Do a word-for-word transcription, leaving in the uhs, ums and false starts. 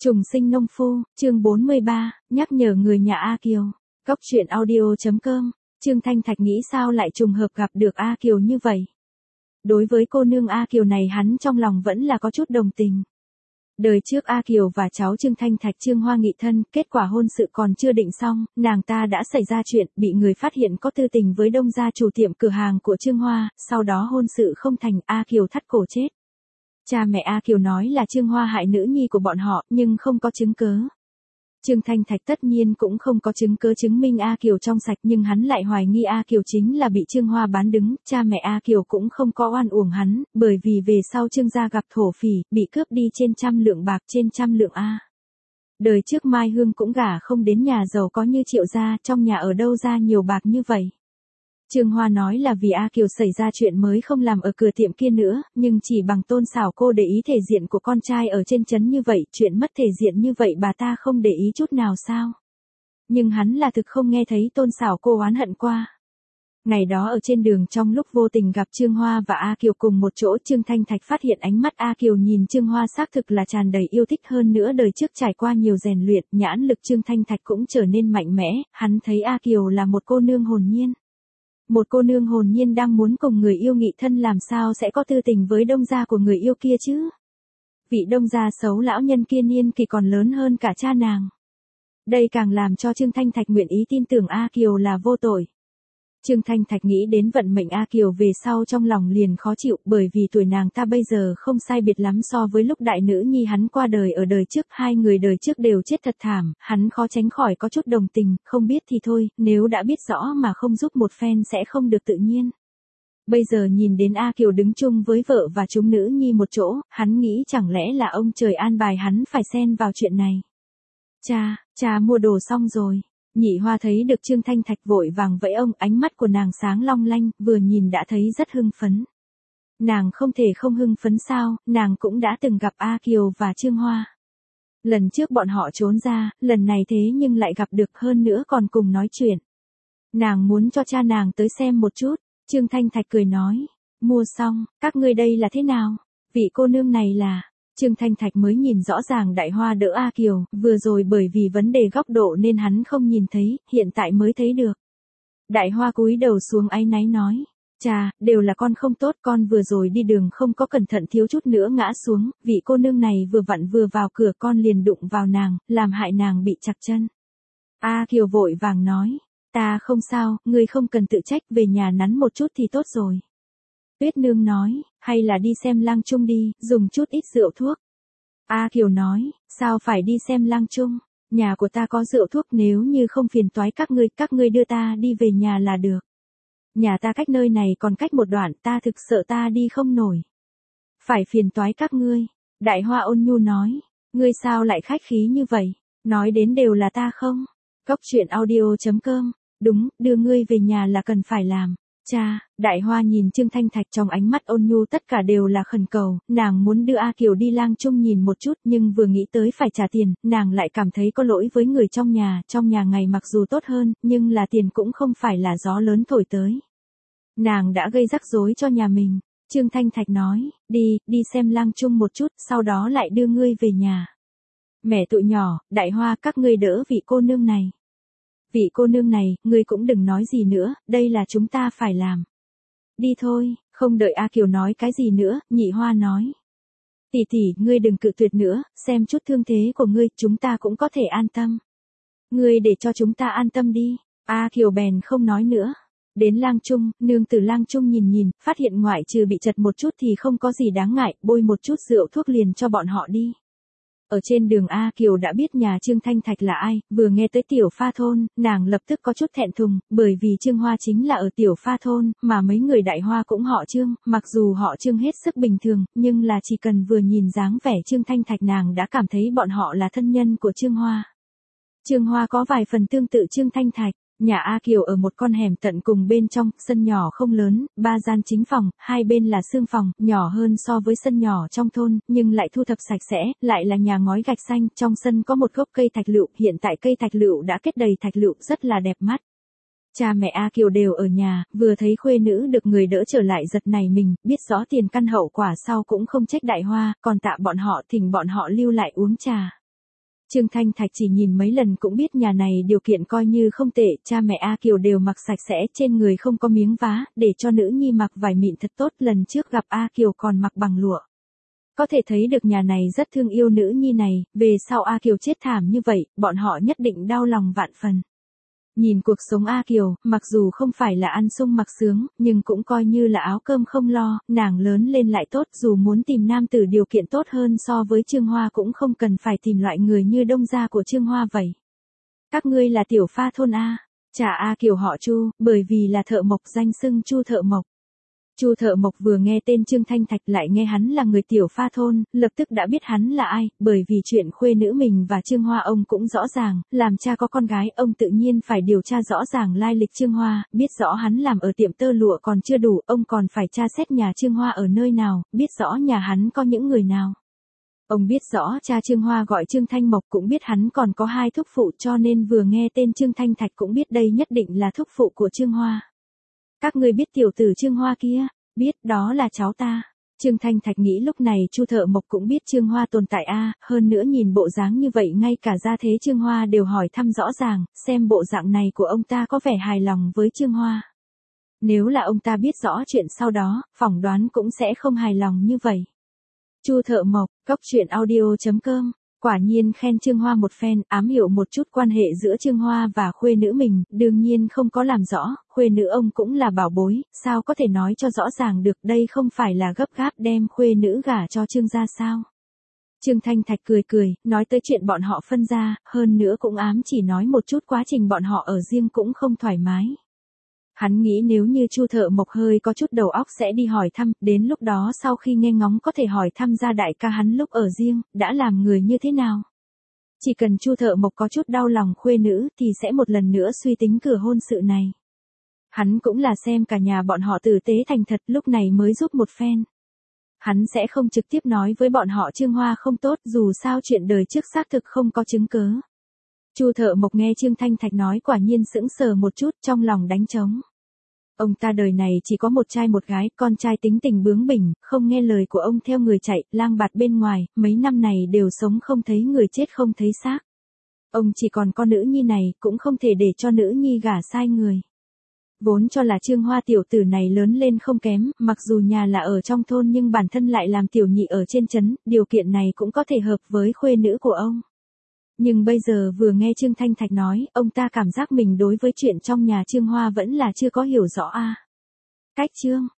Trùng sinh nông phu, chương bốn mươi ba, nhắc nhở người nhà A Kiều. Cốc truyện audio.com, Trương Thanh Thạch nghĩ sao lại trùng hợp gặp được A Kiều như vậy. Đối với cô nương A Kiều này hắn trong lòng vẫn là có chút đồng tình. Đời trước A Kiều và cháu Trương Thanh Thạch Trương Hoa nghị thân, kết quả hôn sự còn chưa định xong, nàng ta đã xảy ra chuyện, bị người phát hiện có tư tình với đông gia chủ tiệm cửa hàng của Trương Hoa, sau đó hôn sự không thành, A Kiều thắt cổ chết. Cha mẹ A Kiều nói là Trương Hoa hại nữ nhi của bọn họ, nhưng không có chứng cớ. Trương Thanh Thạch tất nhiên cũng không có chứng cớ chứng minh A Kiều trong sạch, nhưng hắn lại hoài nghi A Kiều chính là bị Trương Hoa bán đứng, cha mẹ A Kiều cũng không có oan uổng hắn, bởi vì về sau Trương gia gặp thổ phỉ, bị cướp đi trên trăm lượng bạc trên trăm lượng A. Đời trước Mai Hương cũng gả không đến nhà giàu có như Triệu gia, trong nhà ở đâu ra nhiều bạc như vậy. Trương Hoa nói là vì A Kiều xảy ra chuyện mới không làm ở cửa tiệm kia nữa, nhưng chỉ bằng Tôn Sảo cô để ý thể diện của con trai ở trên trấn như vậy, chuyện mất thể diện như vậy bà ta không để ý chút nào sao? Nhưng hắn là thực không nghe thấy Tôn Sảo cô oán hận qua. Ngày đó ở trên đường trong lúc vô tình gặp Trương Hoa và A Kiều cùng một chỗ, Trương Thanh Thạch phát hiện ánh mắt A Kiều nhìn Trương Hoa xác thực là tràn đầy yêu thích, hơn nữa đời trước trải qua nhiều rèn luyện, nhãn lực Trương Thanh Thạch cũng trở nên mạnh mẽ, hắn thấy A Kiều là một cô nương hồn nhiên. Một cô nương hồn nhiên đang muốn cùng người yêu nghị thân làm sao sẽ có tư tình với đông gia của người yêu kia chứ? Vị đông gia xấu lão nhân kia niên kỳ còn lớn hơn cả cha nàng. Đây càng làm cho Trương Thanh Thạch nguyện ý tin tưởng A Kiều là vô tội. Trương Thanh Thạch nghĩ đến vận mệnh A Kiều về sau trong lòng liền khó chịu, bởi vì tuổi nàng ta bây giờ không sai biệt lắm so với lúc đại nữ nhi hắn qua đời ở đời trước, hai người đời trước đều chết thật thảm, hắn khó tránh khỏi có chút đồng tình, không biết thì thôi, nếu đã biết rõ mà không giúp một phen sẽ không được tự nhiên. Bây giờ nhìn đến A Kiều đứng chung với vợ và chúng nữ nhi một chỗ, hắn nghĩ chẳng lẽ là ông trời an bài hắn phải xen vào chuyện này. Cha, cha mua đồ xong rồi. Nhị Hoa thấy được Trương Thanh Thạch vội vàng vẫy ông, ánh mắt của nàng sáng long lanh, vừa nhìn đã thấy rất hưng phấn. Nàng không thể không hưng phấn sao, nàng cũng đã từng gặp A Kiều và Trương Hoa. Lần trước bọn họ trốn ra, lần này thế nhưng lại gặp được, hơn nữa còn cùng nói chuyện. Nàng muốn cho cha nàng tới xem một chút, Trương Thanh Thạch cười nói, mua xong, các ngươi đây là thế nào? Vị cô nương này là... Trương Thanh Thạch mới nhìn rõ ràng Đại Hoa đỡ A Kiều, vừa rồi bởi vì vấn đề góc độ nên hắn không nhìn thấy, hiện tại mới thấy được. Đại Hoa cúi đầu xuống áy náy nói, cha, đều là con không tốt, con vừa rồi đi đường không có cẩn thận thiếu chút nữa ngã xuống, vị cô nương này vừa vặn vừa vào cửa con liền đụng vào nàng, làm hại nàng bị chặt chân. A Kiều vội vàng nói, ta không sao, ngươi không cần tự trách, về nhà nắn một chút thì tốt rồi. Tuyết Nương nói, hay là đi xem Lang Trung đi, dùng chút ít rượu thuốc. A Kiều nói, sao phải đi xem Lang Trung, nhà của ta có rượu thuốc, nếu như không phiền toái các ngươi, các ngươi đưa ta đi về nhà là được. Nhà ta cách nơi này còn cách một đoạn, ta thực sợ ta đi không nổi. Phải phiền toái các ngươi, Đại Hoa ôn nhu nói, ngươi sao lại khách khí như vậy, nói đến đều là ta không. Cốc truyện audio.com, đúng, đưa ngươi về nhà là cần phải làm. Cha, Đại Hoa nhìn Trương Thanh Thạch trong ánh mắt ôn nhu tất cả đều là khẩn cầu, nàng muốn đưa A Kiều đi Lang Trung nhìn một chút, nhưng vừa nghĩ tới phải trả tiền, nàng lại cảm thấy có lỗi với người trong nhà, trong nhà ngày mặc dù tốt hơn, nhưng là tiền cũng không phải là gió lớn thổi tới. Nàng đã gây rắc rối cho nhà mình. Trương Thanh Thạch nói, đi, đi xem Lang Trung một chút, sau đó lại đưa ngươi về nhà. Mẹ tụi nhỏ, Đại Hoa, các ngươi đỡ vị cô nương này. Vị cô nương này, ngươi cũng đừng nói gì nữa, đây là chúng ta phải làm. Đi thôi, không đợi A Kiều nói cái gì nữa, Nhị Hoa nói. Tỷ tỷ, ngươi đừng cự tuyệt nữa, xem chút thương thế của ngươi, chúng ta cũng có thể an tâm. Ngươi để cho chúng ta an tâm đi. A Kiều bèn không nói nữa. Đến Lang Trung, nương tử Lang Trung nhìn nhìn, phát hiện ngoại trừ bị chật một chút thì không có gì đáng ngại, bôi một chút rượu thuốc liền cho bọn họ đi. Ở trên đường A Kiều đã biết nhà Trương Thanh Thạch là ai, vừa nghe tới Tiểu Pha Thôn, nàng lập tức có chút thẹn thùng, bởi vì Trương Hoa chính là ở Tiểu Pha Thôn, mà mấy người Đại Hoa cũng họ Trương, mặc dù họ Trương hết sức bình thường, nhưng là chỉ cần vừa nhìn dáng vẻ Trương Thanh Thạch nàng đã cảm thấy bọn họ là thân nhân của Trương Hoa. Trương Hoa có vài phần tương tự Trương Thanh Thạch. Nhà A Kiều ở một con hẻm tận cùng bên trong, sân nhỏ không lớn, ba gian chính phòng, hai bên là xương phòng, nhỏ hơn so với sân nhỏ trong thôn, nhưng lại thu thập sạch sẽ, lại là nhà ngói gạch xanh, trong sân có một gốc cây thạch lựu, hiện tại cây thạch lựu đã kết đầy thạch lựu, rất là đẹp mắt. Cha mẹ A Kiều đều ở nhà, vừa thấy khuê nữ được người đỡ trở lại giật nảy mình, biết rõ tiền căn hậu quả sau cũng không trách Đại Hoa, còn tạ bọn họ thỉnh bọn họ lưu lại uống trà. Trương Thanh Thạch chỉ nhìn mấy lần cũng biết nhà này điều kiện coi như không tệ, cha mẹ A Kiều đều mặc sạch sẽ, trên người không có miếng vá, để cho nữ nhi mặc vải mịn thật tốt, lần trước gặp A Kiều còn mặc bằng lụa. Có thể thấy được nhà này rất thương yêu nữ nhi này, về sau A Kiều chết thảm như vậy, bọn họ nhất định đau lòng vạn phần. Nhìn cuộc sống A Kiều, mặc dù không phải là ăn sung mặc sướng, nhưng cũng coi như là áo cơm không lo, nàng lớn lên lại tốt, dù muốn tìm nam tử điều kiện tốt hơn so với Trương Hoa cũng không cần phải tìm loại người như đông gia của Trương Hoa vậy. Các ngươi là tiểu pha thôn A, cha A Kiều họ Chu, bởi vì là thợ mộc danh xưng Chu Thợ Mộc. Chu Thợ Mộc vừa nghe tên Trương Thanh Thạch lại nghe hắn là người tiểu pha thôn, lập tức đã biết hắn là ai, bởi vì chuyện khuê nữ mình và Trương Hoa ông cũng rõ ràng, làm cha có con gái, ông tự nhiên phải điều tra rõ ràng lai lịch Trương Hoa, biết rõ hắn làm ở tiệm tơ lụa còn chưa đủ, ông còn phải tra xét nhà Trương Hoa ở nơi nào, biết rõ nhà hắn có những người nào. Ông biết rõ cha Trương Hoa gọi Trương Thanh Mộc, cũng biết hắn còn có hai thúc phụ, cho nên vừa nghe tên Trương Thanh Thạch cũng biết đây nhất định là thúc phụ của Trương Hoa. Các ngươi biết tiểu tử Trương Hoa kia? Biết, đó là cháu ta. Trương Thanh Thạch nghĩ lúc này Chu Thợ Mộc cũng biết Trương Hoa tồn tại a, hơn nữa nhìn bộ dáng như vậy ngay cả gia thế Trương Hoa đều hỏi thăm rõ ràng, xem bộ dạng này của ông ta có vẻ hài lòng với Trương Hoa. Nếu là ông ta biết rõ chuyện sau đó, phỏng đoán cũng sẽ không hài lòng như vậy. Chu Thợ Mộc, cốc truyện audio chấm com. Quả nhiên khen Trương Hoa một phen, ám hiểu một chút quan hệ giữa Trương Hoa và khuê nữ mình, đương nhiên không có làm rõ, khuê nữ ông cũng là bảo bối, sao có thể nói cho rõ ràng được, đây không phải là gấp gáp đem khuê nữ gả cho Trương gia sao. Trương Thanh Thạch cười cười, nói tới chuyện bọn họ phân ra, hơn nữa cũng ám chỉ nói một chút quá trình bọn họ ở riêng cũng không thoải mái. Hắn nghĩ nếu như Chu Thợ Mộc hơi có chút đầu óc sẽ đi hỏi thăm, đến lúc đó sau khi nghe ngóng có thể hỏi thăm ra đại ca hắn lúc ở riêng, đã làm người như thế nào. Chỉ cần Chu Thợ Mộc có chút đau lòng khuê nữ thì sẽ một lần nữa suy tính cửa hôn sự này. Hắn cũng là xem cả nhà bọn họ tử tế thành thật lúc này mới giúp một phen. Hắn sẽ không trực tiếp nói với bọn họ Trương Hoa không tốt, dù sao chuyện đời trước xác thực không có chứng cớ. Chu Thợ Mộc nghe Trương Thanh Thạch nói quả nhiên sững sờ một chút, trong lòng đánh trống. Ông ta đời này chỉ có một trai một gái, con trai tính tình bướng bỉnh, không nghe lời của ông theo người chạy, lang bạt bên ngoài, mấy năm này đều sống không thấy người chết không thấy xác. Ông chỉ còn con nữ nhi này, cũng không thể để cho nữ nhi gả sai người. Vốn cho là Trương Hoa tiểu tử này lớn lên không kém, mặc dù nhà là ở trong thôn nhưng bản thân lại làm tiểu nhị ở trên trấn, điều kiện này cũng có thể hợp với khuê nữ của ông. Nhưng bây giờ vừa nghe Trương Thanh Thạch nói, ông ta cảm giác mình đối với chuyện trong nhà Trương Hoa vẫn là chưa có hiểu rõ a. Cách Trương